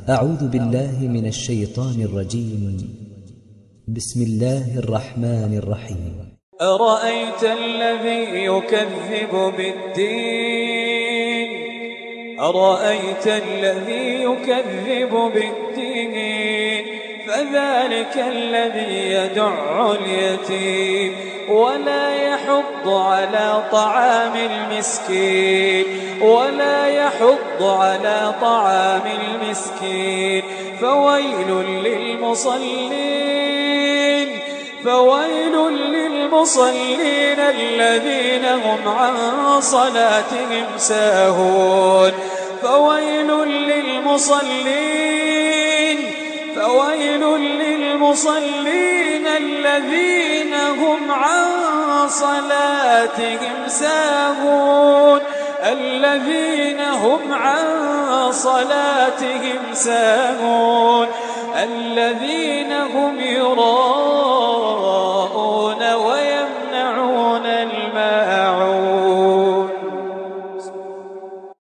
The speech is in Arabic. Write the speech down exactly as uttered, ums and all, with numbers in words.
أعوذ بالله من الشيطان الرجيم. بسم الله الرحمن الرحيم. أرأيت الذي يكذب بالدين أرأيت الذي يكذب بالدين فذلك الذي يدع اليتيم ولا يحض على طعام المسكين ولا يحض على طعام المسكين فويل للمصلين فويل للمصلين الذين هم عن صلاتهم ساهون فويل للمصلين فويل للمصلين الذين هم عن صلاتهم ساهون الذين هم عن صلاتهم ساهون الذين هم يراءون